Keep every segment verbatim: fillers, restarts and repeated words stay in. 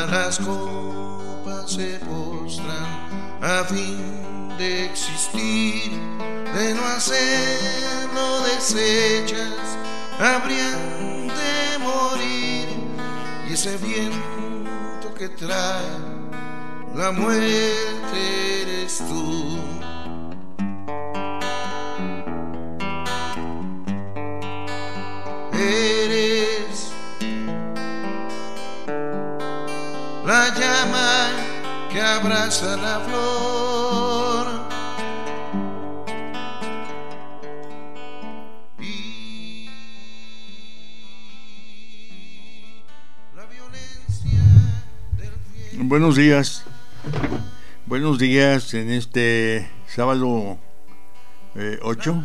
Todas las copas se postran a fin de existir, de no hacerlo desechas, habrían de morir. Y ese viento que trae la muerte eres tú. Eres la llama que abraza la flor. Y la violencia del viento. Buenos días. Buenos días en este sábado eh, ocho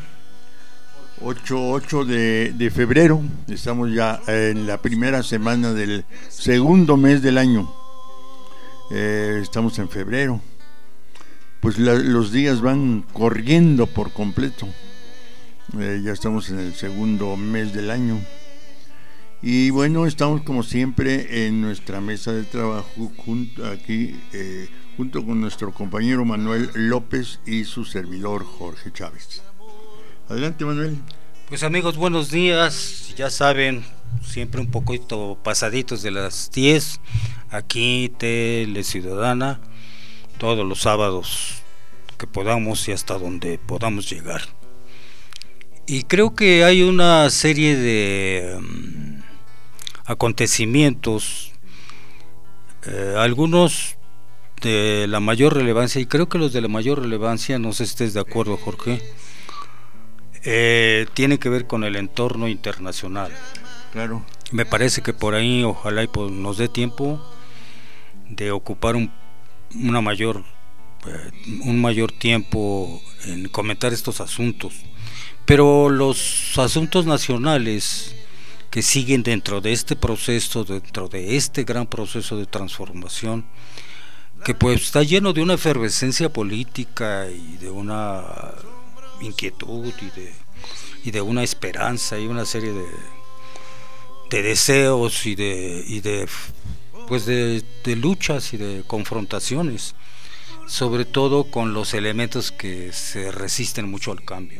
de, de febrero. Estamos ya en la primera semana del segundo mes del año. Eh, estamos en febrero. Pues la, los días van corriendo por completo. Eh, ya estamos en el segundo mes del año. Y bueno, estamos como siempre en nuestra mesa de trabajo junto, aquí eh, junto con nuestro compañero Manuel López y su servidor Jorge Chávez. Adelante, Manuel. Pues amigos, buenos días. Ya saben, siempre un poquito pasaditos de las diez, aquí Tele Ciudadana, todos los sábados que podamos y hasta donde podamos llegar. Y creo que hay una serie de um, acontecimientos, eh, algunos de la mayor relevancia, y creo que los de la mayor relevancia, no sé si estés de acuerdo, Jorge, Eh, tiene que ver con el entorno internacional. Claro. Me parece que por ahí ojalá y pues nos dé tiempo de ocupar un, una mayor, eh, un mayor tiempo en comentar estos asuntos. Pero los asuntos nacionales que siguen dentro de este proceso, dentro de este gran proceso de transformación, que pues está lleno de una efervescencia política y de una inquietud y de y de una esperanza y una serie de de deseos y de y de pues de, de luchas y de confrontaciones, sobre todo con los elementos que se resisten mucho al cambio.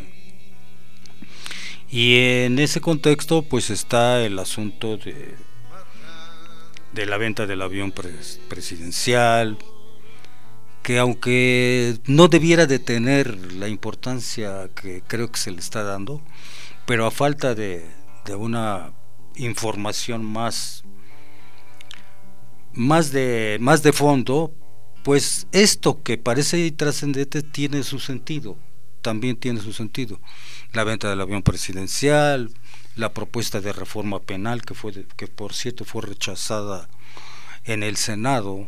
Y en ese contexto pues está el asunto de de la venta del avión pres, presidencial, que aunque no debiera de tener la importancia que creo que se le está dando, pero a falta de, de una información más más de más de fondo, pues esto que parece trascendente tiene su sentido, también tiene su sentido. La venta del avión presidencial, la propuesta de reforma penal que fue de, que por cierto fue rechazada en el Senado.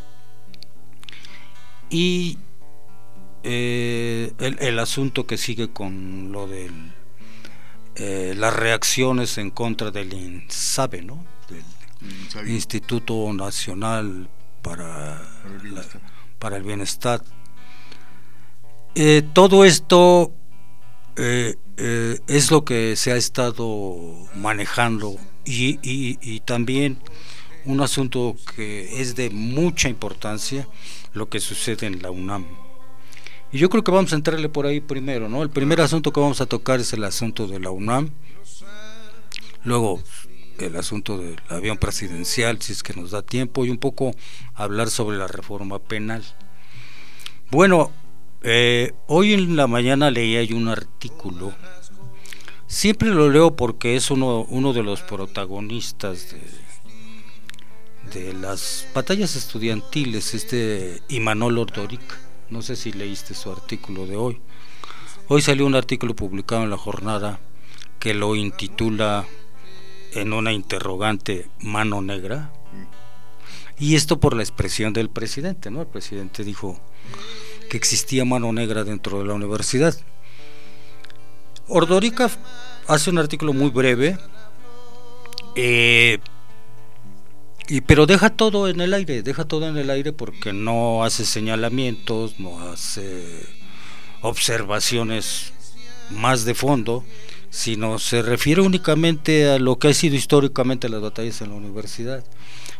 Y eh, el, el asunto que sigue con lo de eh, las reacciones en contra del INSABE, ¿no? Del INSABE. Instituto Nacional para, para, el, la, para el Bienestar. Eh, todo esto eh, eh, es lo que se ha estado manejando y, y, y también un asunto que es de mucha importancia, lo que sucede en la UNAM. Y yo creo que vamos a entrarle por ahí primero, ¿no? El primer asunto que vamos a tocar es el asunto de la UNAM, luego el asunto del avión presidencial, si es que nos da tiempo, y un poco hablar sobre la reforma penal. Bueno, eh, hoy en la mañana leía yo un artículo, siempre lo leo porque es uno, uno de los protagonistas de de las batallas estudiantiles, este Imanol Ordórica. No sé si leíste su artículo de hoy. Hoy salió un artículo publicado en La Jornada que lo intitula en una interrogante mano negra, y esto por la expresión del presidente, ¿no? El presidente dijo que existía mano negra dentro de la universidad. Ordórica hace un artículo muy breve, eh, y pero deja todo en el aire, deja todo en el aire porque no hace señalamientos, no hace observaciones más de fondo, sino se refiere únicamente a lo que ha sido históricamente las batallas en la universidad,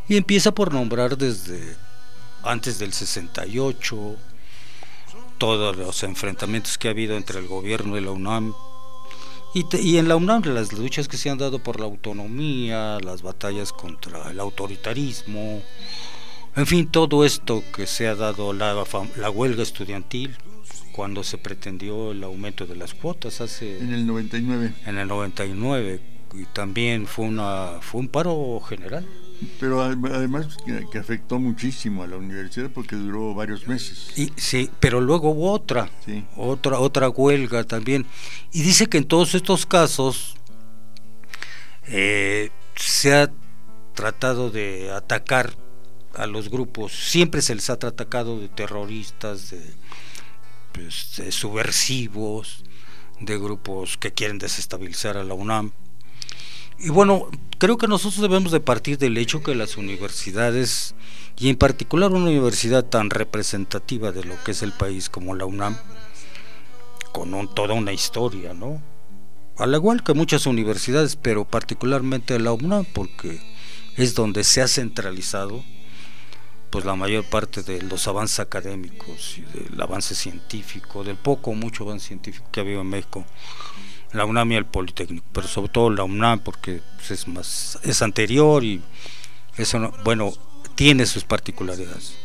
y empieza por nombrar desde antes del sesenta y ocho todos los enfrentamientos que ha habido entre el gobierno y la UNAM, y, te, y en la UNAM las luchas que se han dado por la autonomía, las batallas contra el autoritarismo, en fin, todo esto que se ha dado, la, la huelga estudiantil, cuando se pretendió el aumento de las cuotas hace en el noventa y nueve. En el noventa y nueve, y también fue una fue un paro general. Pero además que, que afectó muchísimo a la universidad porque duró varios meses. Y sí, pero luego hubo otra, sí. otra otra huelga también. Y dice que en todos estos casos eh, se ha tratado de atacar a los grupos, siempre se les ha atacado de terroristas, de, pues, de subversivos, de grupos que quieren desestabilizar a la UNAM. Y bueno, creo que nosotros debemos de partir del hecho que las universidades, y en particular una universidad tan representativa de lo que es el país como la UNAM, con un, toda una historia, ¿no? Al igual que muchas universidades, pero particularmente la UNAM, porque es donde se ha centralizado pues la mayor parte de los avances académicos y del avance científico, del poco o mucho avance científico que ha habido en México, la UNAM y el Politécnico, pero sobre todo la UNAM porque pues, es más es anterior y eso no, bueno, tiene sus particularidades.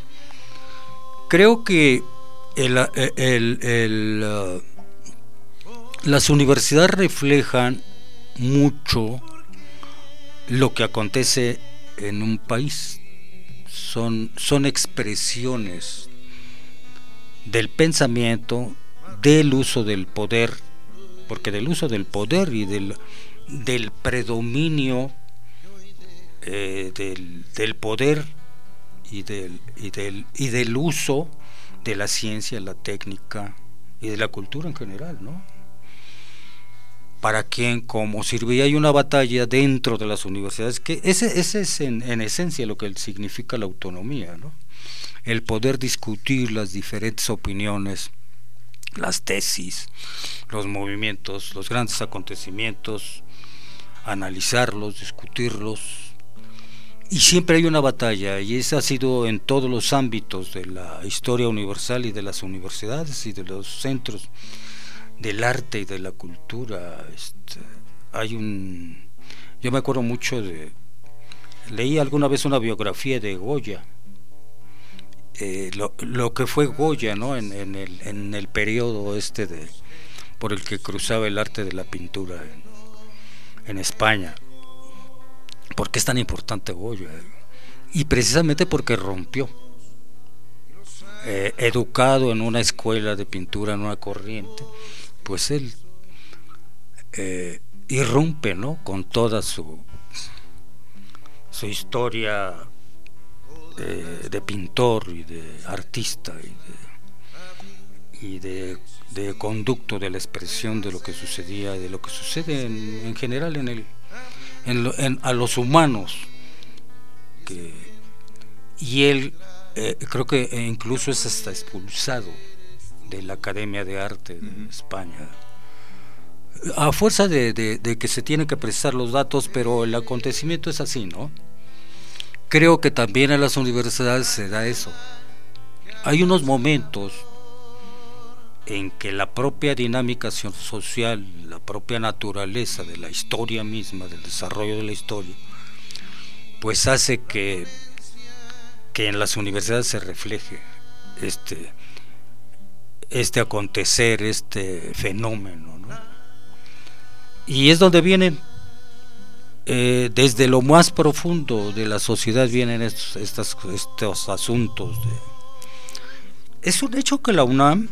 Creo que el, el, el, el, uh, las universidades reflejan mucho lo que acontece en un país. Son, son expresiones del pensamiento, del uso del poder, porque del uso del poder y del, del predominio eh, del, del poder y del, y, del, y del uso de la ciencia, la técnica y de la cultura en general, ¿no? Para quién, cómo sirve. Y hay una batalla dentro de las universidades que ese, ese es en, en esencia lo que significa la autonomía, ¿no? El poder discutir las diferentes opiniones, las tesis, los movimientos, los grandes acontecimientos, analizarlos, discutirlos. Y siempre hay una batalla, y esa ha sido en todos los ámbitos de la historia universal y de las universidades y de los centros del arte y de la cultura. Este, hay un, yo me acuerdo mucho de, leí alguna vez una biografía de Goya, eh, lo, lo que fue Goya, ¿no? En, en el, en el periodo este de, por el que cruzaba el arte de la pintura en, en España. ¿Por qué es tan importante Goya? Y precisamente porque rompió, eh, educado en una escuela de pintura, en una corriente, pues él eh, irrumpe, ¿no? Con toda su su historia eh, de pintor y de artista y de, y de, de conducto de la expresión de lo que sucedía y de lo que sucede en, en general en el en, lo, en a los humanos, que, y él eh, creo que incluso es hasta expulsado de la Academia de Arte de uh-huh. España, a fuerza de, de, de que se tienen que precisar los datos, pero el acontecimiento es así, ¿no? Creo que también en las universidades se da eso. Hay unos momentos en que la propia dinámica social, la propia naturaleza de la historia misma, del desarrollo de la historia, pues hace que, que en las universidades se refleje este este acontecer, este fenómeno, ¿no? Y es donde vienen eh, desde lo más profundo de la sociedad vienen estos, estos, estos asuntos de... Es un hecho que la UNAM,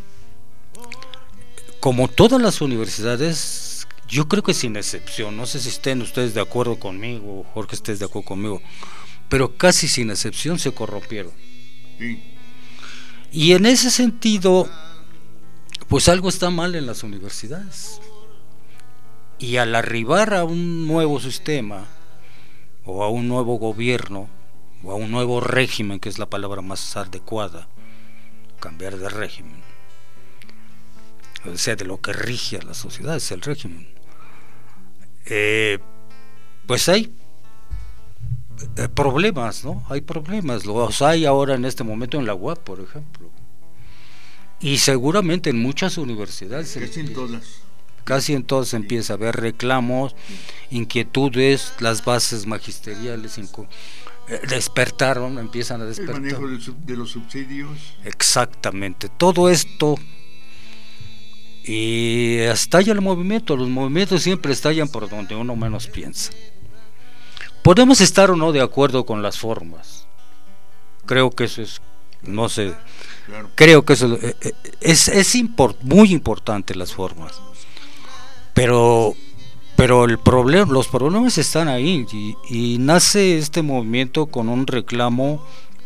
como todas las universidades, yo creo que sin excepción, no sé si estén ustedes de acuerdo conmigo, Jorge estés de acuerdo conmigo, pero casi sin excepción se corrompieron. Sí. Y en ese sentido, pues algo está mal en las universidades. Y al arribar a un nuevo sistema, o a un nuevo gobierno, o a un nuevo régimen, que es la palabra más adecuada, cambiar de régimen, o sea, de lo que rige a la sociedad es el régimen, eh, pues hay eh, problemas, ¿no? Hay problemas, los hay ahora en este momento en la U A P, por ejemplo. Y seguramente en muchas universidades. Casi en todas. Casi en todas se empieza a haber reclamos, inquietudes, las bases magisteriales incu- eh, despertaron, empiezan a despertar. El manejo del sub- de los subsidios. Exactamente, todo esto. Y estalla el movimiento, los movimientos siempre estallan por donde uno menos piensa. Podemos estar o no de acuerdo con las formas. Creo que eso es, no sé, Claro. creo que eso eh, eh, es, es import, muy importante las formas. Pero, pero el problema, los problemas están ahí y, y nace este movimiento con un reclamo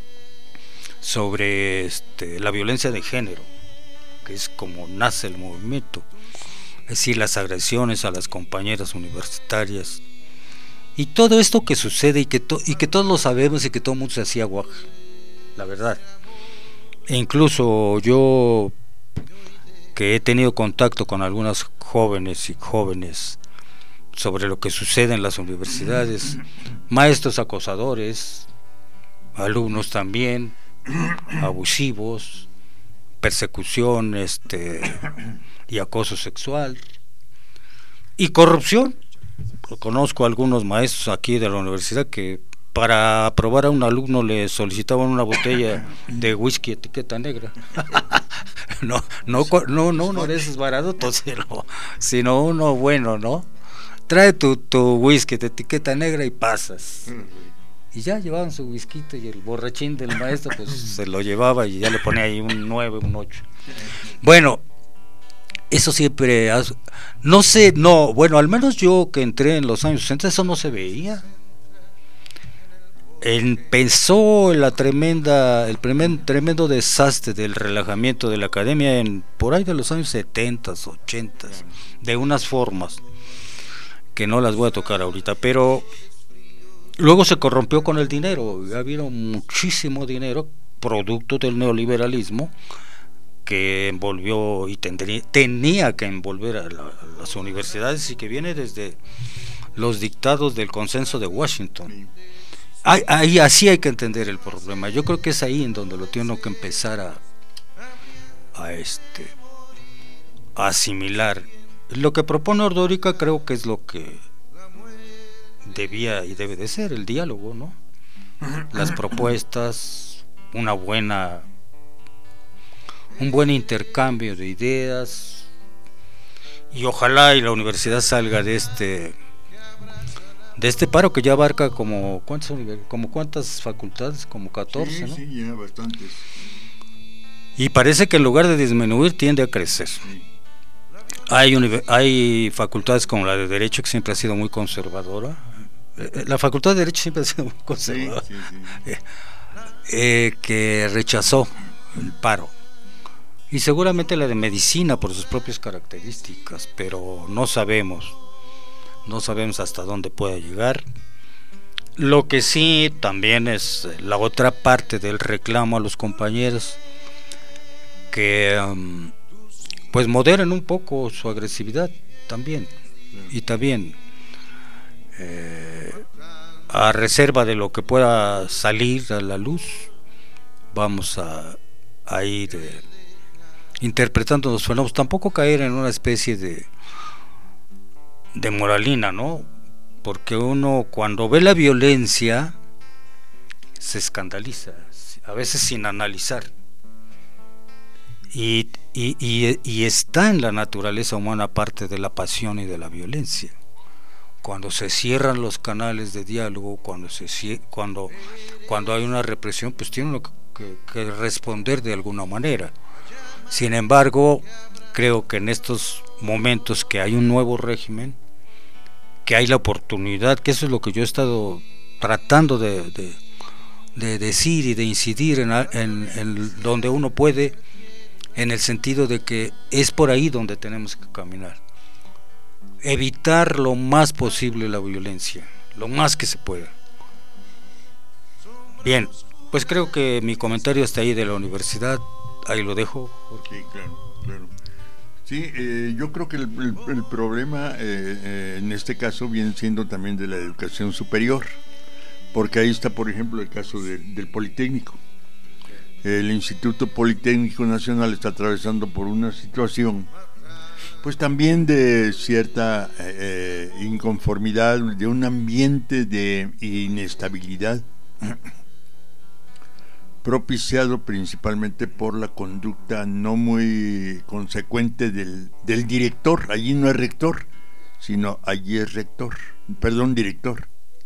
sobre este, la violencia de género, que es como nace el movimiento, es decir, las agresiones a las compañeras universitarias y todo esto que sucede y que, to- y que todos lo sabemos y que todo el mundo se hacía guaja, la verdad. E incluso yo, que he tenido contacto con algunas jóvenes y jóvenes sobre lo que sucede en las universidades, maestros acosadores, alumnos también abusivos, persecución este y acoso sexual y corrupción. Conozco a algunos maestros aquí de la universidad que para aprobar a un alumno le solicitaban una botella de whisky etiqueta negra. no, no, no, no uno de esos baratos, sino, sino uno bueno, ¿no? Trae tu, tu whisky de etiqueta negra y pasas. Y ya llevaban su whisky y el borrachín del maestro pues se lo llevaba y ya le ponía ahí un nueve, un ocho. Bueno, eso siempre, has, no sé, no, bueno, al menos yo que entré en los años sesenta, eso no se veía. Empezó la tremenda, el primer, tremendo desastre del relajamiento de la academia en por ahí de los años setenta, ochenta, de unas formas que no las voy a tocar ahorita, pero luego se corrompió con el dinero. Ya vieron muchísimo dinero producto del neoliberalismo que envolvió y tendría, tenía que envolver a, la, a las universidades y que viene desde los dictados del consenso de Washington. Ahí, ahí así hay que entender el problema. Yo creo que es ahí en donde lo tiene que empezar a, a este a asimilar. Lo que propone Ordórica creo que es lo que debía y debe de ser el diálogo, ¿no? Las propuestas, una buena un buen intercambio de ideas y ojalá y la universidad salga de este de este paro que ya abarca como cuántas como cuántas facultades, como catorce, sí, ¿no? Sí, ya bastantes. Y parece que en lugar de disminuir tiende a crecer. Sí. Hay univ- hay facultades como la de Derecho que siempre ha sido muy conservadora. La facultad de Derecho siempre ha sido muy conservadora. Sí, sí, sí. Eh, eh, que rechazó el paro. Y seguramente la de Medicina por sus propias características, pero no sabemos. No sabemos hasta dónde pueda llegar. Lo que sí también es la otra parte del reclamo a los compañeros que um, pues moderen un poco su agresividad también. Y también eh, a reserva de lo que pueda salir a la luz, vamos a, a ir eh, interpretando los fenómenos, tampoco caer en una especie de de moralina, ¿no? Porque uno cuando ve la violencia se escandaliza, a veces sin analizar, y, y, y, y está en la naturaleza humana parte de la pasión y de la violencia. Cuando se cierran los canales de diálogo, cuando se cuando cuando hay una represión, pues tiene uno que, que responder de alguna manera. Sin embargo, creo que en estos momentos que hay un nuevo régimen, que hay la oportunidad, que eso es lo que yo he estado tratando de, de, de decir y de incidir en, en, en donde uno puede, en el sentido de que es por ahí donde tenemos que caminar. Evitar lo más posible la violencia, lo más que se pueda. Bien, pues creo que mi comentario hasta ahí de la universidad, ahí lo dejo, Jorge. Sí, claro, claro. Sí, eh, yo creo que el, el, el problema eh, eh, en este caso viene siendo también de la educación superior, porque ahí está, por ejemplo, el caso de, del Politécnico. El Instituto Politécnico Nacional está atravesando por una situación, pues también de cierta eh, inconformidad, de un ambiente de inestabilidad, propiciado principalmente por la conducta no muy consecuente del, del director. Allí no es rector, sino allí es rector, perdón, director.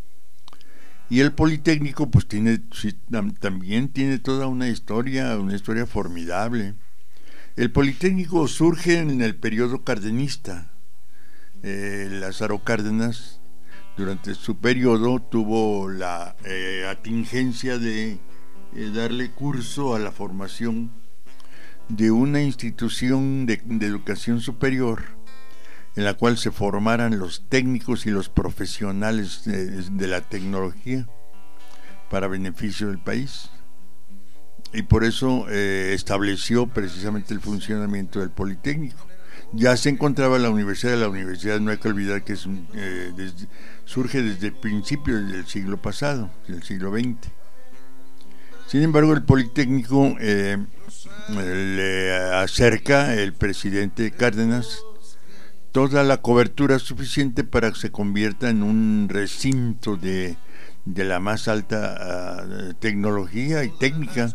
Y el Politécnico pues tiene sí, también tiene toda una historia, una historia formidable. El Politécnico surge en el periodo cardenista. Eh, Lázaro Cárdenas, durante su periodo, tuvo la eh, atingencia de eh, darle curso a la formación de una institución de, de educación superior, en la cual se formaran los técnicos y los profesionales de, de la tecnología para beneficio del país. Y por eso eh, estableció precisamente el funcionamiento del Politécnico. Ya se encontraba la universidad, la universidad no hay que olvidar que es, eh, desde, surge desde el principio del siglo pasado, del siglo veinte. Sin embargo, el Politécnico eh, le acerca el presidente Cárdenas toda la cobertura suficiente para que se convierta en un recinto de, de la más alta uh, tecnología y técnica,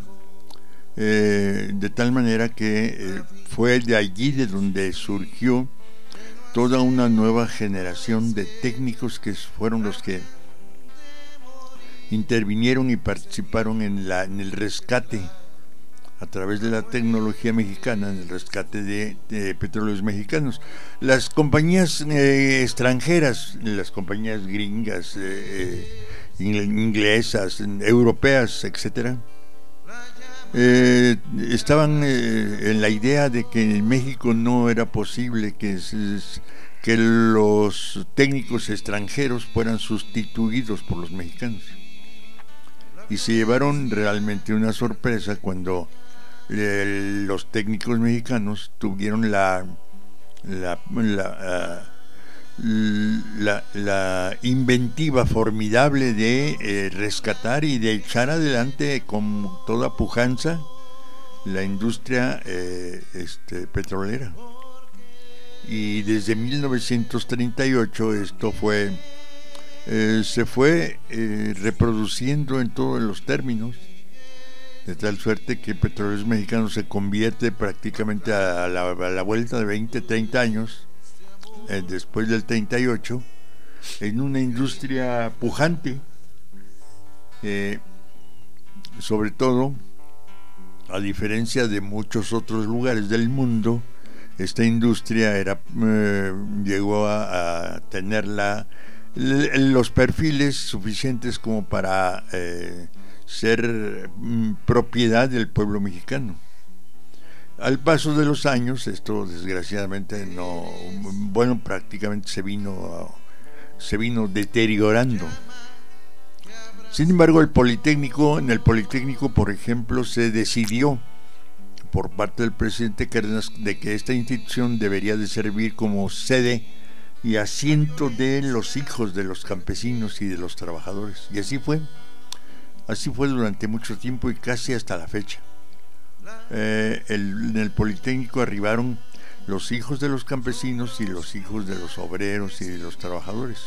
eh, de tal manera que eh, fue de allí de donde surgió toda una nueva generación de técnicos que fueron los que intervinieron y participaron en, la, en el rescate a través de la tecnología mexicana, en el rescate de, de petróleos mexicanos. Las compañías eh, extranjeras, las compañías gringas, eh, inglesas, europeas, etcétera, eh, estaban eh, en la idea de que en México no era posible que, que los técnicos extranjeros fueran sustituidos por los mexicanos. Y se llevaron realmente una sorpresa cuando Eh, los técnicos mexicanos tuvieron la la la, uh, la, la inventiva formidable de eh, rescatar y de echar adelante con toda pujanza la industria eh, este, petrolera. Y desde mil novecientos treinta y ocho esto fue eh, se fue eh, reproduciendo en todos los términos, de tal suerte que Petróleos Mexicanos se convierte prácticamente a la, a la vuelta de veinte, treinta años, eh, después del treinta y ocho, en una industria pujante, eh, sobre todo, a diferencia de muchos otros lugares del mundo, esta industria era eh, llegó a, a tener la, los perfiles suficientes como para eh, ser mm, propiedad del pueblo mexicano. Al paso de los años, esto desgraciadamente no, bueno, prácticamente se vino se vino deteriorando. Sin embargo, el Politécnico, en el Politécnico, por ejemplo, se decidió por parte del presidente Cárdenas de que esta institución debería de servir como sede y asiento de los hijos de los campesinos y de los trabajadores. Y así fue. Así fue durante mucho tiempo y casi hasta la fecha. Eh, el, en el Politécnico arribaron los hijos de los campesinos y los hijos de los obreros y de los trabajadores.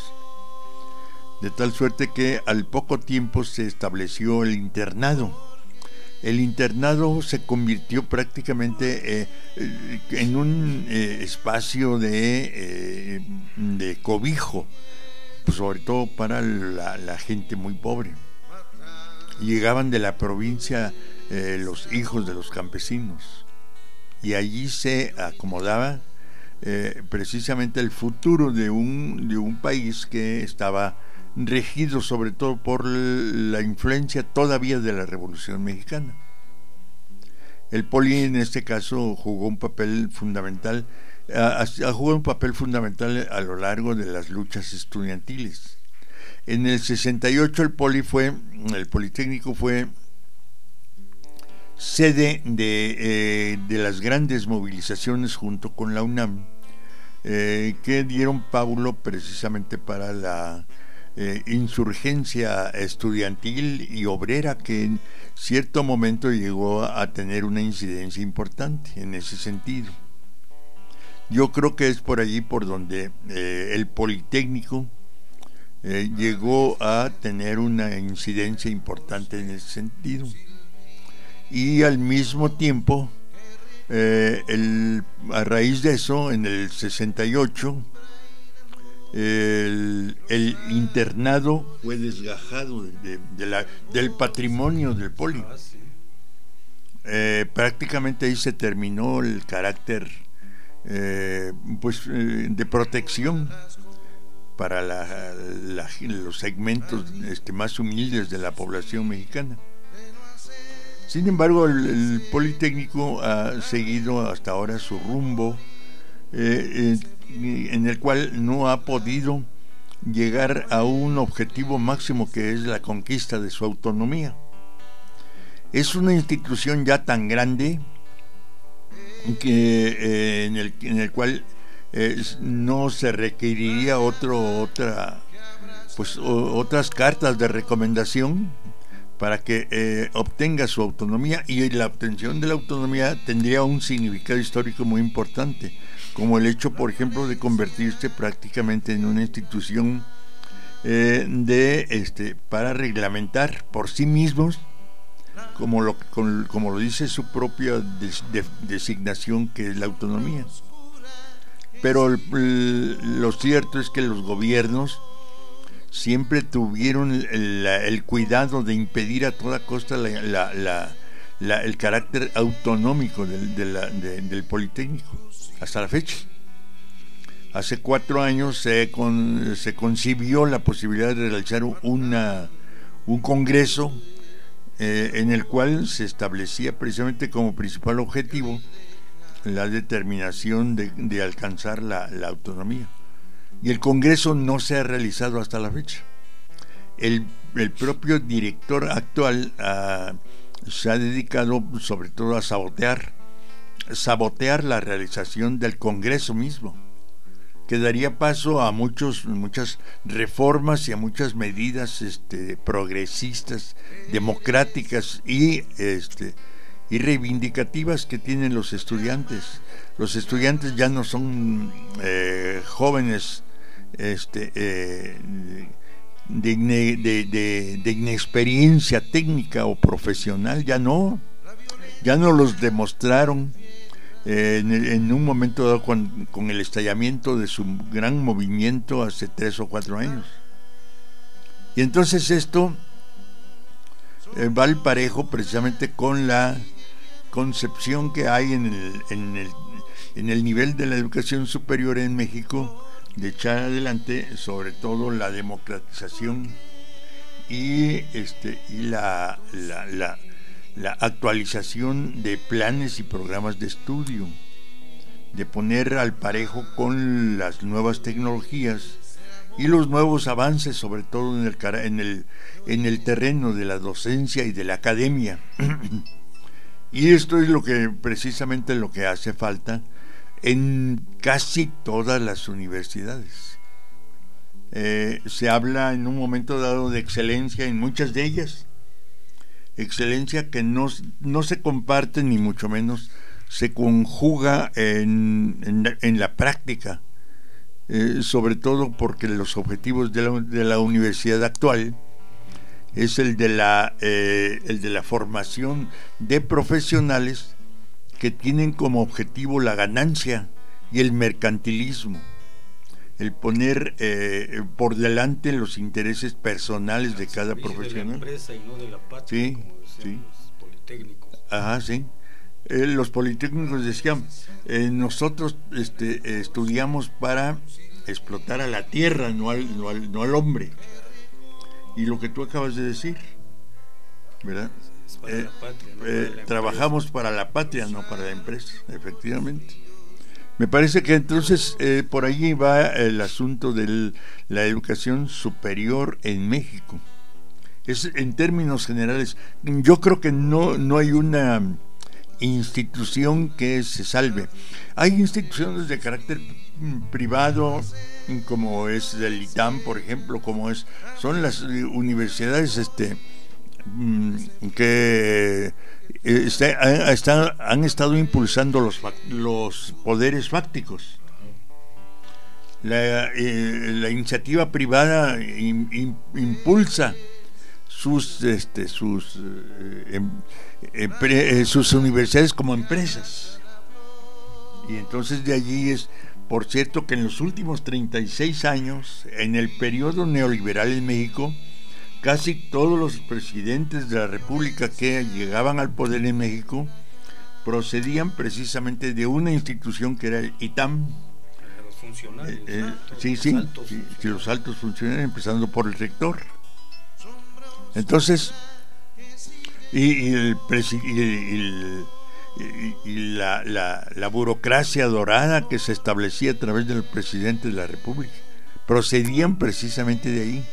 De tal suerte que al poco tiempo se estableció el internado. El internado se convirtió prácticamente eh, en un eh, espacio de, eh, de cobijo, pues sobre todo para la, la gente muy pobre. Llegaban de la provincia eh, los hijos de los campesinos y allí se acomodaba eh, precisamente el futuro de un, de un país que estaba regido sobre todo por la influencia todavía de la Revolución Mexicana. El Poli en este caso jugó un papel fundamental, ha, ha jugado un papel fundamental a lo largo de las luchas estudiantiles. En el sesenta y ocho el Poli fue, el Politécnico fue sede de, eh, de las grandes movilizaciones junto con la UNAM, eh, que dieron pábulo precisamente para la, eh, insurgencia estudiantil y obrera que en cierto momento llegó a tener una incidencia importante en ese sentido. Yo creo que es por allí por donde eh, el Politécnico eh, llegó a tener una incidencia importante en ese sentido. Y al mismo tiempo, eh, el, a raíz de eso, en el sesenta y ocho, el, el internado fue desgajado de, de la, del patrimonio del Poli. Eh, prácticamente ahí se terminó el carácter Eh, pues eh, de protección para la, la, los segmentos este, más humildes de la población mexicana. Sin embargo, el, el Politécnico ha seguido hasta ahora su rumbo, eh, eh, en el cual no ha podido llegar a un objetivo máximo, que es la conquista de su autonomía. Es una institución ya tan grande que eh, en, el, en el cual eh, no se requeriría otro otra pues o, otras cartas de recomendación para que eh, obtenga su autonomía, y la obtención de la autonomía tendría un significado histórico muy importante, como el hecho, por ejemplo, de convertirse prácticamente en una institución eh, de este para reglamentar por sí mismos, como lo, como lo dice su propia des, de, designación, que es la autonomía. Pero el, el, lo cierto es que los gobiernos siempre tuvieron el, el cuidado de impedir a toda costa la, la, la, la, el carácter autonómico del, de la, de, del Politécnico, hasta la fecha. Hace cuatro años se, con, se concibió la posibilidad de realizar una, un congreso Eh, en el cual se establecía precisamente como principal objetivo la determinación de, de alcanzar la, la autonomía, y el Congreso no se ha realizado hasta la fecha. El, el propio director actual uh, se ha dedicado sobre todo a sabotear sabotear la realización del Congreso mismo, que daría paso a muchos, muchas reformas y a muchas medidas este, progresistas, democráticas y, este, y reivindicativas que tienen los estudiantes. Los estudiantes ya no son eh, jóvenes este, eh, de, de, de, de inexperiencia técnica o profesional, ya no, ya no los demostraron. Eh, en, en un momento dado con, con el estallamiento de su gran movimiento hace tres o cuatro años. Y entonces esto eh, va al parejo precisamente con la concepción que hay en el, en el, en el nivel de la educación superior en México, de echar adelante sobre todo la democratización y, este, y la, la, la la actualización de planes y programas de estudio, de poner al parejo con las nuevas tecnologías y los nuevos avances, sobre todo en el, en el, en el terreno de la docencia y de la academia. Y esto es lo que precisamente lo que hace falta en casi todas las universidades. Eh, se habla en un momento dado de excelencia en muchas de ellas, excelencia que no, no se comparte ni mucho menos se conjuga en, en, en la práctica, eh, sobre todo porque los objetivos de la, de la universidad actual es el de la eh, el de la formación de profesionales que tienen como objetivo la ganancia y el mercantilismo, el poner eh, por delante los intereses personales de cada profesional. De la empresa y no de la patria, sí, como decían sí. los politécnicos. Ajá, sí. Eh, los politécnicos decían, eh, nosotros este, eh, estudiamos para explotar a la tierra, no al, no al, no al hombre. Y lo que tú acabas de decir, ¿verdad? Es para eh, la patria, no eh, para la trabajamos para la patria, no para la empresa, efectivamente. Me parece que entonces eh, por allí va el asunto de la educación superior en México. Es en términos generales, yo creo que no, no hay una institución que se salve. Hay instituciones de carácter privado, como es el ITAM, por ejemplo, como es son las universidades este que este, está, han estado impulsando los, los poderes fácticos. La, eh, la iniciativa privada in, in, impulsa sus este, sus eh, eh, pre, eh, sus universidades como empresas, y entonces de allí es, por cierto, que en los últimos treinta y seis años, en el periodo neoliberal en México, casi todos los presidentes de la República que llegaban al poder en México procedían precisamente de una institución que era el ITAM. Los funcionarios, eh, eh, ¿no? sí, los sí, altos sí, sí, los altos funcionarios, empezando por el rector. Entonces, y, y, el, y, el, y, y la, la, la burocracia dorada que se establecía a través del presidente de la República procedían precisamente de ahí.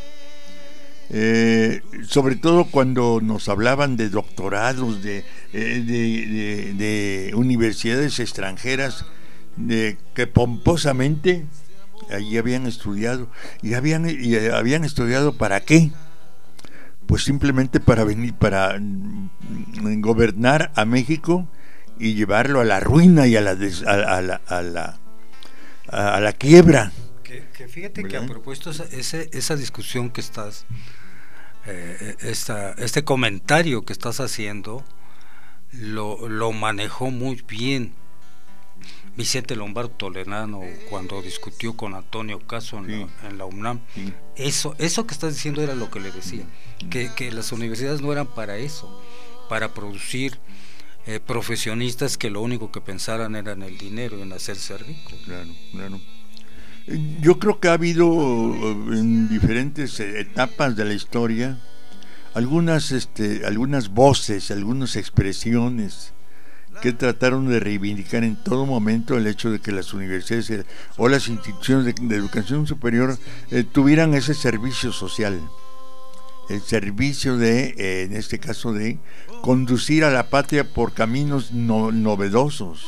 Eh, sobre todo cuando nos hablaban de doctorados, de, eh, de, de, de universidades extranjeras, de que pomposamente allí habían estudiado. ¿Y habían, y habían estudiado para qué? Pues simplemente para venir, para mm, gobernar a México y llevarlo a la ruina y a la, des, a, a la, a la, a la quiebra. Que, que fíjate, ¿verdad?, que a propósito esa, ese, esa discusión que estás, eh, esta, este comentario que estás haciendo, lo, lo manejó muy bien Vicente Lombardo Toledano cuando discutió con Antonio Caso en, sí. la, en la UNAM. Sí. Eso, eso que estás diciendo era lo que le decía, que, que las universidades no eran para eso, para producir eh, profesionistas que lo único que pensaran era en el dinero y en hacerse ricos. Claro, claro. Yo creo que ha habido en diferentes etapas de la historia algunas, este, algunas voces, algunas expresiones que trataron de reivindicar en todo momento el hecho de que las universidades o las instituciones de, de educación superior eh, tuvieran ese servicio social, el servicio de, eh, en este caso, de conducir a la patria por caminos no, novedosos.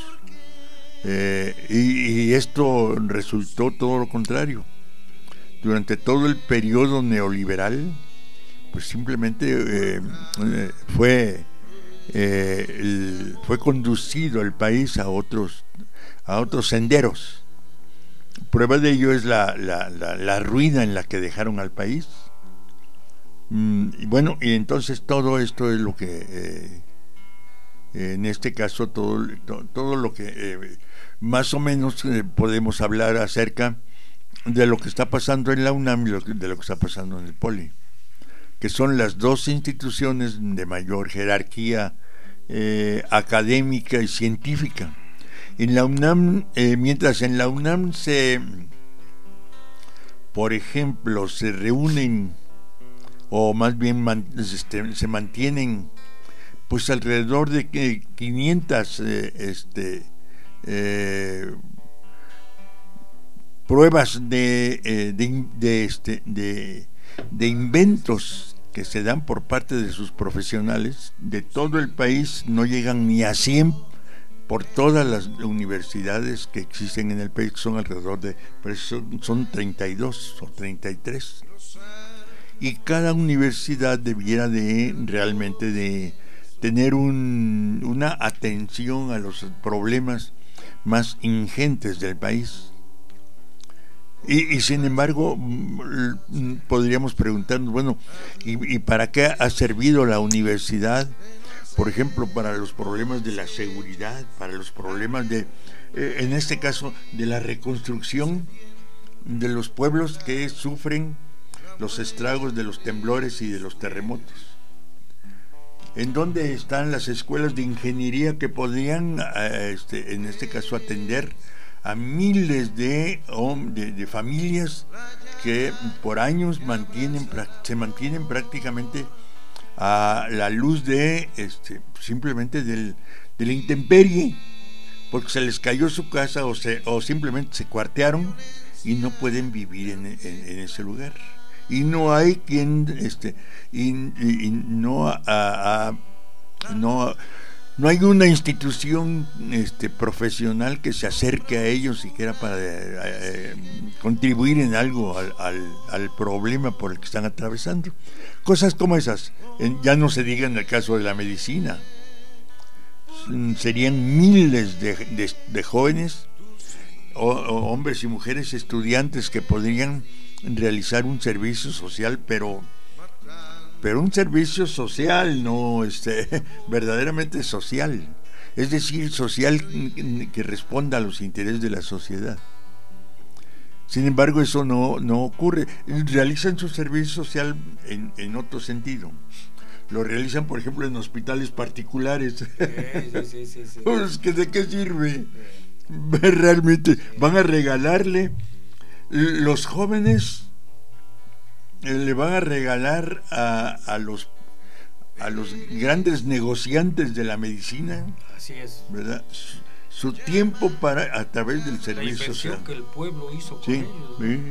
Eh, y, y esto resultó todo lo contrario. Durante todo el periodo neoliberal, pues simplemente eh, eh, fue eh, el, fue conducido el país a otros a otros senderos. Prueba de ello es la, la, la, la ruina en la que dejaron al país. Mm, y bueno, y entonces todo esto es lo que eh, en este caso todo, todo, todo lo que eh, más o menos eh, podemos hablar acerca de lo que está pasando en la UNAM y lo que, de lo que está pasando en el Poli, que son las dos instituciones de mayor jerarquía eh, académica y científica. En la UNAM, eh, mientras en la UNAM se, por ejemplo, se reúnen o más bien man, este, se mantienen pues alrededor de quinientas eh, este, eh, pruebas de, eh, de, de, este, de, de inventos que se dan por parte de sus profesionales de todo el país, no llegan ni a cien por todas las universidades que existen en el país, que son alrededor de, son, son treinta y dos o treinta y tres, y cada universidad debiera de realmente de tener un, una atención a los problemas más ingentes del país. Y, y sin embargo podríamos preguntarnos, bueno, ¿y, y para qué ha servido la universidad? Por ejemplo, para los problemas de la seguridad, para los problemas de, eh, en este caso, de la reconstrucción de los pueblos que sufren los estragos de los temblores y de los terremotos. ¿En dónde están las escuelas de ingeniería que podrían, eh, este, en este caso, atender a miles de, de, de familias que por años mantienen, se mantienen prácticamente a la luz de este, simplemente del, de la intemperie, porque se les cayó su casa o, se, o simplemente se cuartearon y no pueden vivir en, en, en ese lugar? Y no hay quien este y, y, y no a, a, no no hay una institución este, profesional que se acerque a ellos siquiera para eh, eh, contribuir en algo al, al, al problema por el que están atravesando. Cosas como esas, en, ya no se diga en el caso de la medicina. Serían miles de, de, de jóvenes, o, o hombres y mujeres estudiantes que podrían realizar un servicio social, pero pero un servicio social, no este, verdaderamente social, es decir, social que responda a los intereses de la sociedad. Sin embargo, eso no, no ocurre. Realizan su servicio social en, en otro sentido. Lo realizan, por ejemplo, en hospitales particulares. Sí, sí, sí, sí, sí. Pues, ¿que ¿de qué sirve? Realmente van a regalarle, los jóvenes le van a regalar a, a los a los grandes negociantes de la medicina. Así es, ¿verdad? Su, su tiempo para a través del servicio la social que el pueblo hizo con sí, ellos, ¿no? Sí.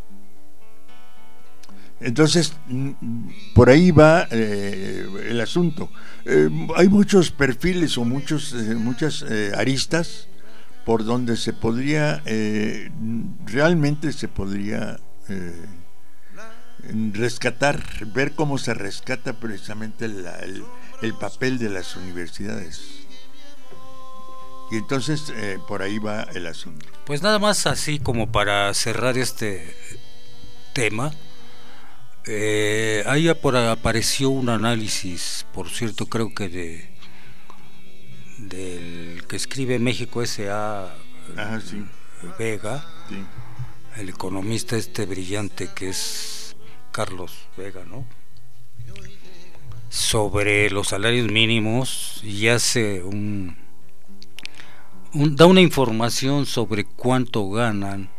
Entonces, por ahí va eh, el asunto. Eh, hay muchos perfiles o muchos eh, muchas eh, aristas por donde se podría eh, realmente se podría eh, rescatar, ver cómo se rescata precisamente la, el, el papel de las universidades. Y entonces eh, por ahí va el asunto. Pues nada más así como para cerrar este tema, eh, ahí por apareció un análisis, por cierto, creo que de del que escribe México S A Ajá, sí. Vega, sí. El economista este brillante que es Carlos Vega, ¿no? Sobre los salarios mínimos, y hace un, un da una información sobre cuánto ganan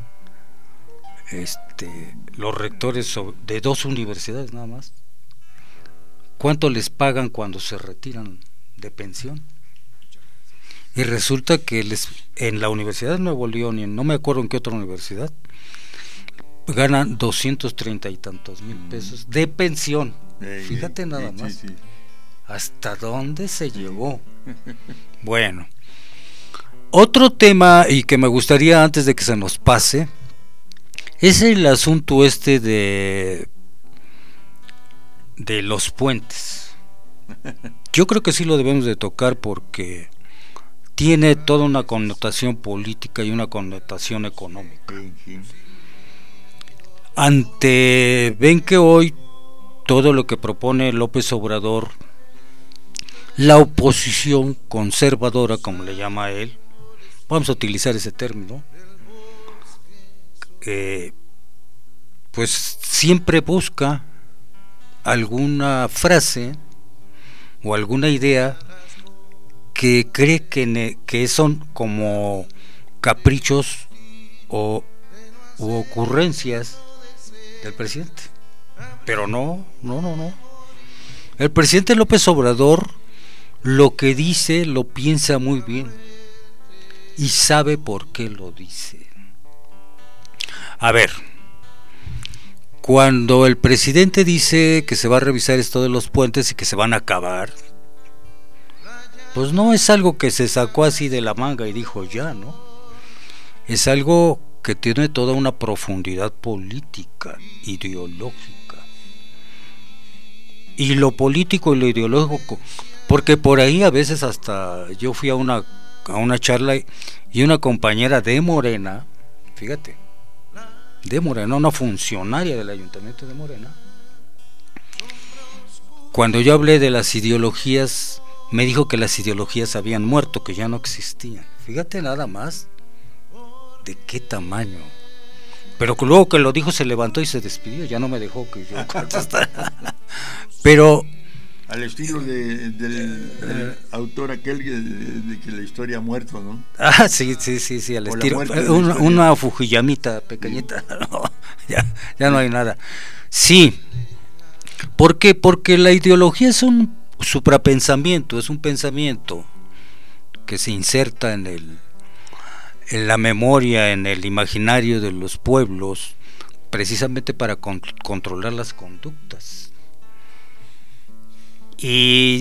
este los rectores de dos universidades nada más, cuánto les pagan cuando se retiran de pensión. Y resulta que les, en la Universidad de Nuevo León y en, no me acuerdo en qué otra universidad, ganan doscientos treinta y tantos mil pesos de pensión. Eh, Fíjate nada eh, más. Sí, sí. ¿Hasta dónde se llegó? Bueno, otro tema y que me gustaría antes de que se nos pase es el asunto este de de los puentes. Yo creo que sí lo debemos de tocar porque tiene toda una connotación política y una connotación económica. Ante, ven que hoy todo lo que propone López Obrador, la oposición conservadora, como le llama a él, vamos a utilizar ese término, eh, pues siempre busca alguna frase o alguna idea que cree que, ne, que son como caprichos o u ocurrencias del presidente, pero no, no, no, no. El presidente López Obrador lo que dice lo piensa muy bien y sabe por qué lo dice. A ver, cuando el presidente dice que se va a revisar esto de los puentes y que se van a acabar, pues no es algo que se sacó así de la manga y dijo ya, ¿no? Es algo que tiene toda una profundidad política, ideológica. Y lo político y lo ideológico, porque por ahí a veces hasta yo fui a una a una charla y una compañera de Morena, fíjate, de Morena, una funcionaria del Ayuntamiento de Morena, cuando yo hablé de las ideologías, me dijo que las ideologías habían muerto, que ya no existían. Fíjate nada más de qué tamaño. Pero luego que lo dijo se levantó y se despidió, ya no me dejó que yo contestara. Pero al estilo de, del, del autor aquel de, de que la historia ha muerto, ¿no? Ah, sí, sí, sí, sí, al estilo una, una Fujiyamita pequeñita, sí. No, ya, ya no hay nada. Sí. ¿Por qué? Porque la ideología es un suprapensamiento, es un pensamiento que se inserta en el en la memoria, en el imaginario de los pueblos, precisamente para con, controlar las conductas. Y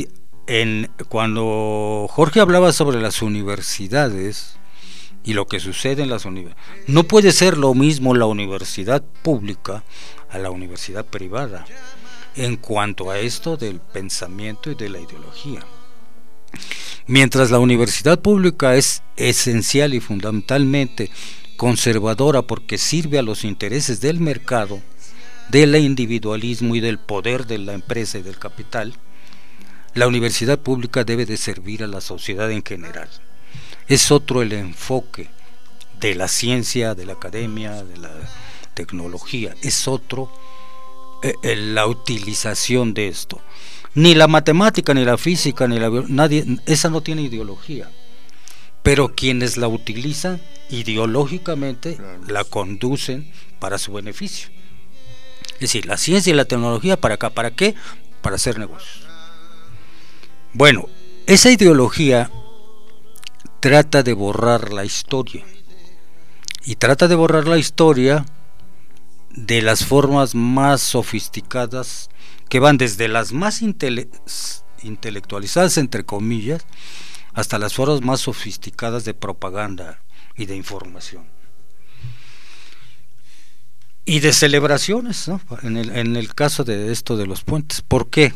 en, cuando Jorge hablaba sobre las universidades y lo que sucede en las universidades, no puede ser lo mismo la universidad pública a la universidad privada en cuanto a esto del pensamiento y de la ideología. Mientras la universidad pública es esencial y fundamentalmente conservadora porque sirve a los intereses del mercado, del individualismo y del poder de la empresa y del capital, la universidad pública debe de servir a la sociedad en general. Es otro el enfoque de la ciencia, de la academia, de la tecnología, es otro eh, la utilización de esto. Ni la matemática, ni la física, ni la nadie, esa no tiene ideología, pero quienes la utilizan ideológicamente, claro, la conducen para su beneficio. Es decir, la ciencia y la tecnología para acá, ¿para qué? Para hacer negocios. Bueno, esa ideología trata de borrar la historia, y trata de borrar la historia de las formas más sofisticadas, que van desde las más intele- intelectualizadas, entre comillas, hasta las formas más sofisticadas de propaganda y de información. Y de celebraciones, ¿no? En el, en el caso de esto de los puentes. ¿Por qué?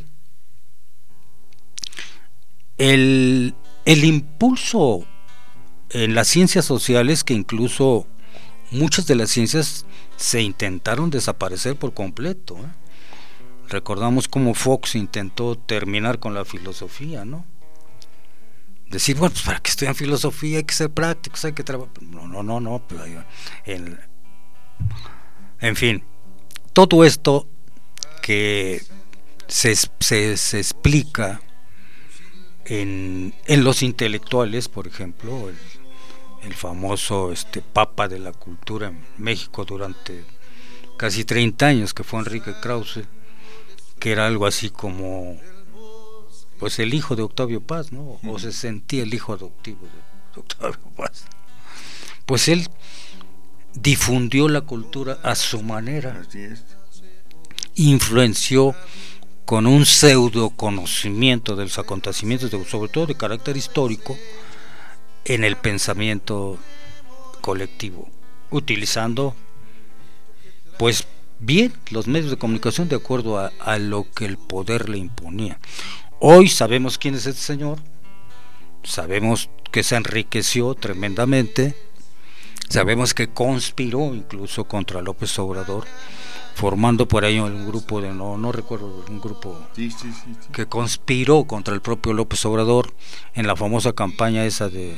El, el impulso en las ciencias sociales, que incluso muchas de las ciencias se intentaron desaparecer por completo, ¿eh? Recordamos cómo Fox intentó terminar con la filosofía, ¿no? Decir, bueno, pues para que estudian filosofía hay que ser prácticos, hay que trabajar. No, no, no, no. Pero el, en fin, todo esto que se, se, se explica en, en los intelectuales, por ejemplo, el, el famoso este papa de la cultura en México durante casi treinta años, que fue Enrique Krause, que era algo así como pues el hijo de Octavio Paz, ¿no? O se sentía el hijo adoptivo de Octavio Paz. Pues él difundió la cultura a su manera, Así es. influenció con un pseudo conocimiento de los acontecimientos, de, sobre todo de carácter histórico, en el pensamiento colectivo, utilizando pues bien los medios de comunicación de acuerdo a, a lo que el poder le imponía. Hoy sabemos quién es este señor, sabemos que se enriqueció tremendamente, sabemos que conspiró incluso contra López Obrador, formando por ahí un grupo de, no, no recuerdo, un grupo sí, sí, sí, sí. que conspiró contra el propio López Obrador en la famosa campaña esa de,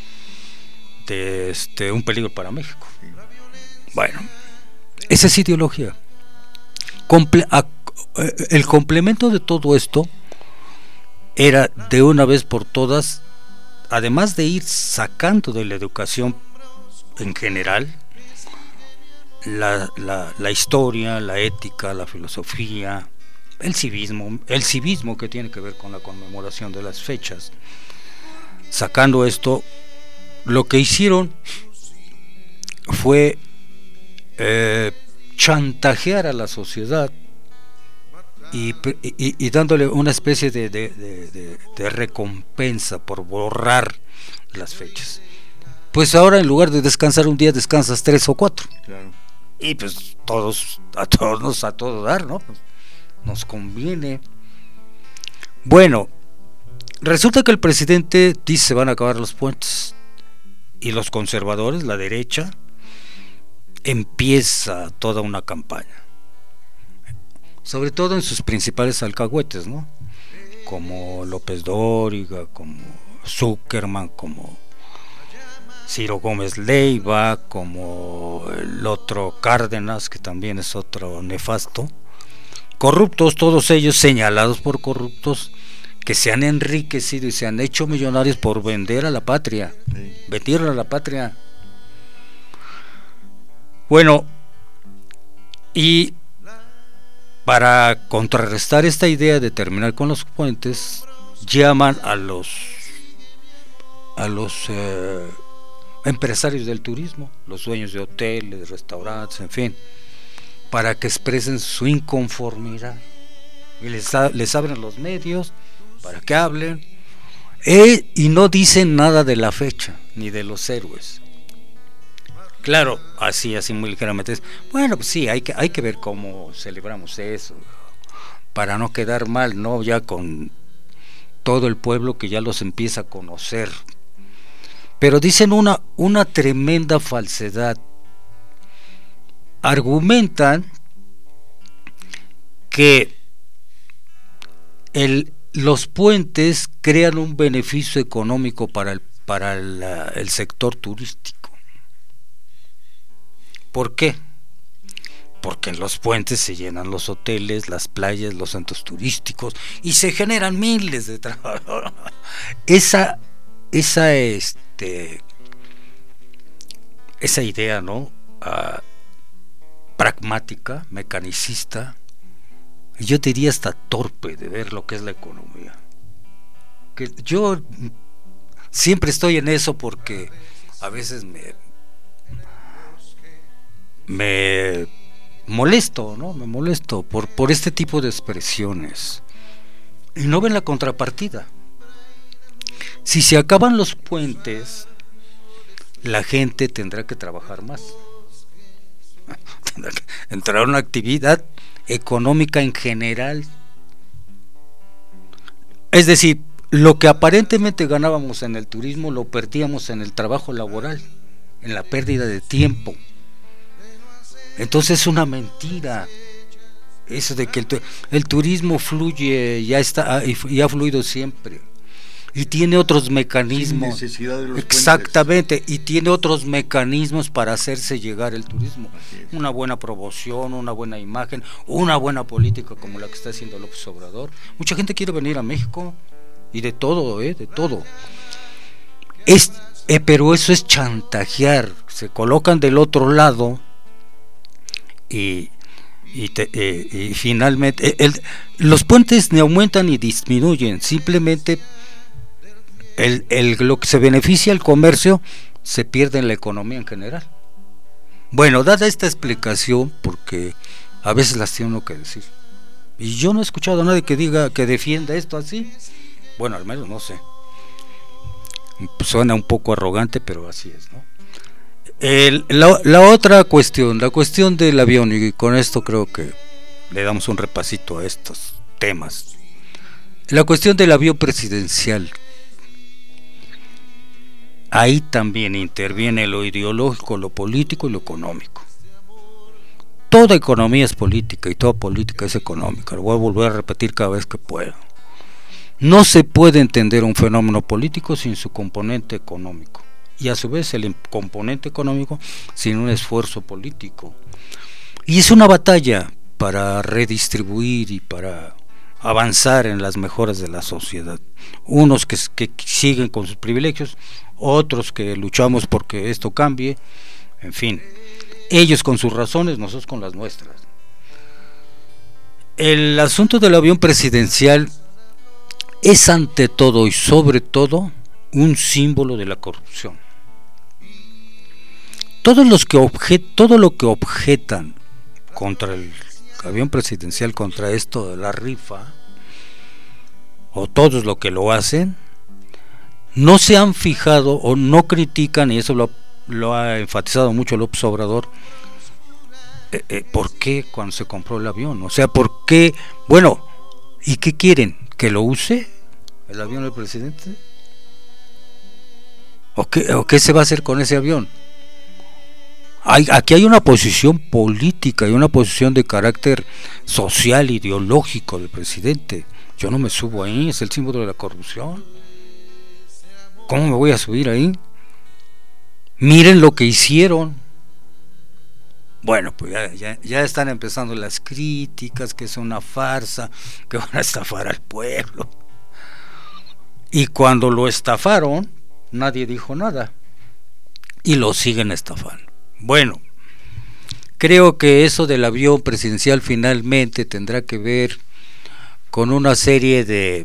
de este, un peligro para México. Sí. Bueno, esa es ideología. Comple- a, el complemento de todo esto era de una vez por todas, además de ir sacando de la educación en general la, la, la historia, la ética, la filosofía, el civismo, el civismo que tiene que ver con la conmemoración de las fechas. Sacando esto, lo que hicieron fue eh, chantajear a la sociedad y, y, y dándole una especie de, de, de, de, de recompensa por borrar las fechas. Pues ahora en lugar de descansar un día descansas tres o cuatro. Claro. Y pues todos, a todos nos a todo dar, ¿no? Pues nos conviene. Bueno, resulta que el presidente dice se van a acabar los puentes y los conservadores, la derecha, empieza toda una campaña, sobre todo en sus principales alcahuetes, ¿no? Como López Dóriga, como Zuckerman, como Ciro Gómez Leiva, como el otro Cárdenas, que también es otro nefasto, corruptos, todos ellos señalados por corruptos, que se han enriquecido y se han hecho millonarios por vender a la patria, sí. Vender a la patria. Bueno, y para contrarrestar esta idea de terminar con los puentes, llaman a los a los eh, empresarios del turismo, los dueños de hoteles, restaurantes, en fin, para que expresen su inconformidad y les, les abren los medios para que hablen, eh, y no dicen nada de la fecha, ni de los héroes. Claro, así, así muy ligeramente, bueno, pues sí, hay que, hay que ver cómo celebramos eso, para no quedar mal, ¿no? Ya con todo el pueblo que ya los empieza a conocer. Pero dicen una, una tremenda falsedad. Argumentan que el, los puentes crean un beneficio económico para el, para el, el sector turístico. ¿Por qué? Porque en los puentes se llenan los hoteles, las playas, los centros turísticos y se generan miles de trabajos. Esa, esa, este, esa idea, ¿no? Uh, pragmática, mecanicista, yo diría hasta torpe de ver lo que es la economía. Que yo siempre estoy en eso porque a veces me me molesto, ¿no? Me molesto por, por este tipo de expresiones. Y no ven la contrapartida. Si se acaban los puentes, la gente tendrá que trabajar más. Tendrá que entrar a una actividad económica en general. Es decir, lo que aparentemente ganábamos en el turismo lo perdíamos en el trabajo laboral, en la pérdida de tiempo. Entonces es una mentira eso de que el, el turismo fluye, ya está y ha fluido siempre y tiene otros mecanismos. Sin necesidad de los exactamente puentes. Y tiene otros mecanismos para hacerse llegar el turismo. Una buena promoción, una buena imagen, una buena política como la que está haciendo López Obrador. Mucha gente quiere venir a México y de todo, eh, de todo. Es, eh, pero eso es chantajear. Se colocan del otro lado. Y, y, te, eh, y finalmente el, los puentes ni aumentan ni disminuyen, simplemente el, el, lo que se beneficia el comercio se pierde en la economía en general. Bueno, dada esta explicación, porque a veces las tiene uno que decir, y yo no he escuchado a nadie que diga que defienda esto así, bueno, al menos no sé, suena un poco arrogante, pero así es, ¿no? El, la, la otra cuestión, la cuestión del avión, y con esto creo que le damos un repasito a estos temas. La cuestión del avión presidencial, ahí también interviene lo ideológico, lo político y lo económico. Toda economía es política y toda política es económica, lo voy a volver a repetir cada vez que puedo. No se puede entender un fenómeno político sin su componente económico. Y a su vez el componente económico sin un esfuerzo político. Y es una batalla para redistribuir y para avanzar en las mejoras de la sociedad. Unos que, que siguen con sus privilegios, otros que luchamos porque esto cambie, en fin, ellos con sus razones, nosotros con las nuestras. El asunto del avión presidencial es ante todo y sobre todo un símbolo de la corrupción. Todos los que objet, todo lo que objetan contra el avión presidencial, contra esto de la rifa, o todos los que lo hacen, no se han fijado o no critican, y eso lo, lo ha enfatizado mucho López Obrador, eh, eh, ¿por qué cuando se compró el avión? O sea, ¿por qué? Bueno, ¿y qué quieren? ¿Que lo use el avión del presidente? ¿O qué, o qué se va a hacer con ese avión? Hay, aquí hay una posición política y una posición de carácter social, ideológico del presidente. Yo no me subo ahí, es el símbolo de la corrupción. ¿Cómo me voy a subir ahí? Miren lo que hicieron. Bueno, pues ya, ya, ya están empezando las críticas, que es una farsa, que van a estafar al pueblo. Y cuando lo estafaron, nadie dijo nada. Y lo siguen estafando. Bueno, creo que eso del avión presidencial finalmente tendrá que ver con una serie de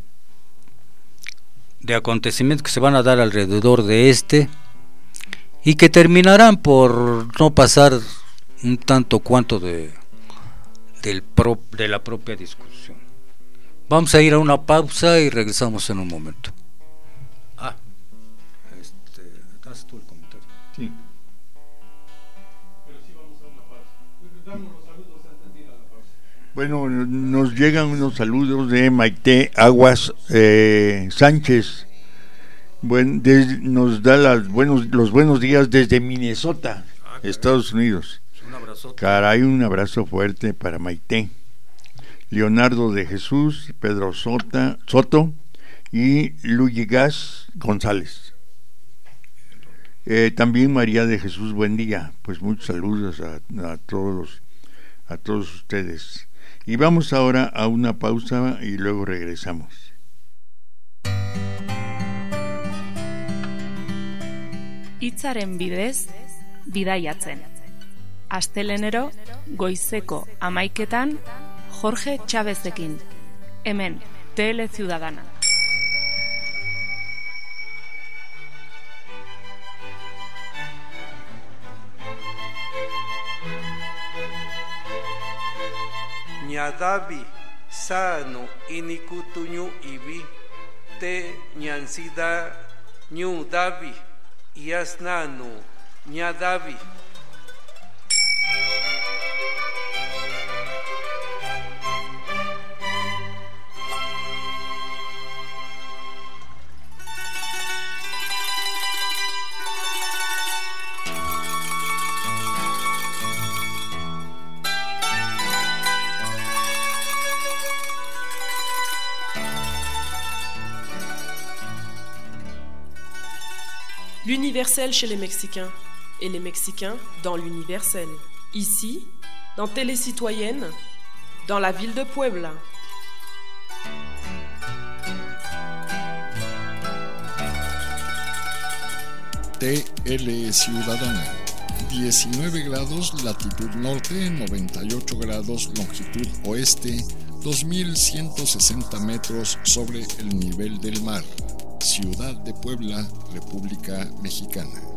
de acontecimientos que se van a dar alrededor de este y que terminarán por no pasar un tanto cuanto de del pro, de la propia discusión. Vamos a ir a una pausa y regresamos en un momento. Ah, este, ¿das tú el comentario? Sí. Pero sí vamos a una pausa. Damos los saludos antes de ir a la pausa. Bueno, nos llegan unos saludos de Maite Aguas eh, Sánchez. Buen, de, nos da las buenos, los buenos días desde Minnesota, ah, Estados Unidos. Un abrazo. Caray, un abrazo fuerte para Maite. Leonardo de Jesús, Pedro Sota, Soto y Luyigas González. Eh, también María de Jesús, buen día. Pues muchos saludos a, a todos a todos ustedes. Y vamos ahora a una pausa y luego regresamos. Hitzaren bidez bidaiatzen. Astelenero goizeko hamaiketan Jorge Chávezekin. Hemen, T L Ciudadana. Ñadavi sano inikutuñu ibi te ñansida ñu davi yasnanu ñadavi. L'universel chez les Mexicains et les Mexicains dans l'universel. Ici, dans Télécitoyenne, dans la ville de Puebla. T L Ciudadana, diecinueve grados latitud norte, noventa y ocho grados longitud oeste, dos mil ciento sesenta metros sobre el nivel del mar. Ciudad de Puebla, República Mexicana.